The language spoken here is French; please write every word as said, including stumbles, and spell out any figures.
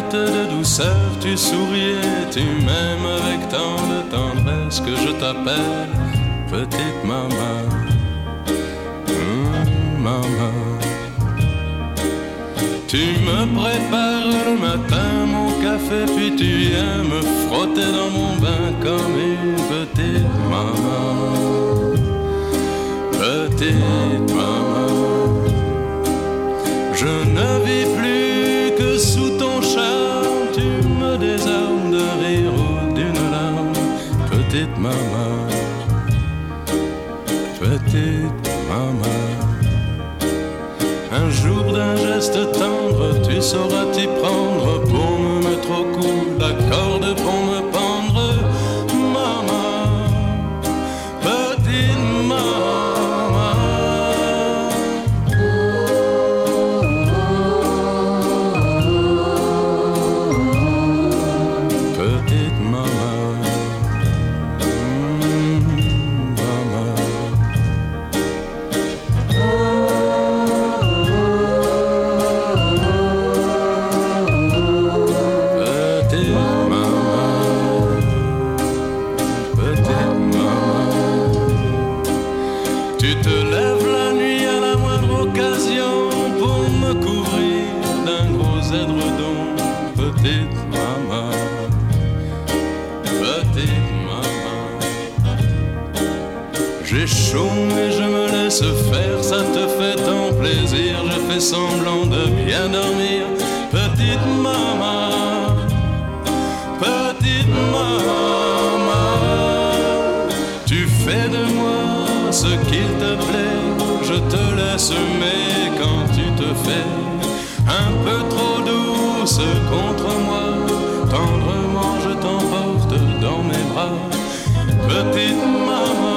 palette de douceur, tu souriais, tu m'aimes avec tant de tendresse que je t'appelle petite maman, mmh, maman. Tu me prépares le matin mon café, puis tu viens me frotter dans mon bain comme une petite maman, petite maman. Je ne vis plus que sous ton charme, tu me désarmes d'un rire ou d'une larme, petite maman, petite maman. Un jour d'un geste tendre, tu sauras t'y prendre pour me mettre au cou la corde pour me pendre, maman, petite maman. Petite maman, mmh, maman. Tu te lèves la nuit à la moindre occasion pour me couvrir d'un gros édredon, petite maman, petite maman. J'ai chaud mais je me laisse faire, ça te fait tant plaisir, je fais semblant de bien dormir, petite maman, petite maman. Tu fais de moi ce qu'il te plaît, je te laisse, mais quand tu te fais un peu trop douce contre moi, tendrement je t'emporte dans mes bras, petite maman.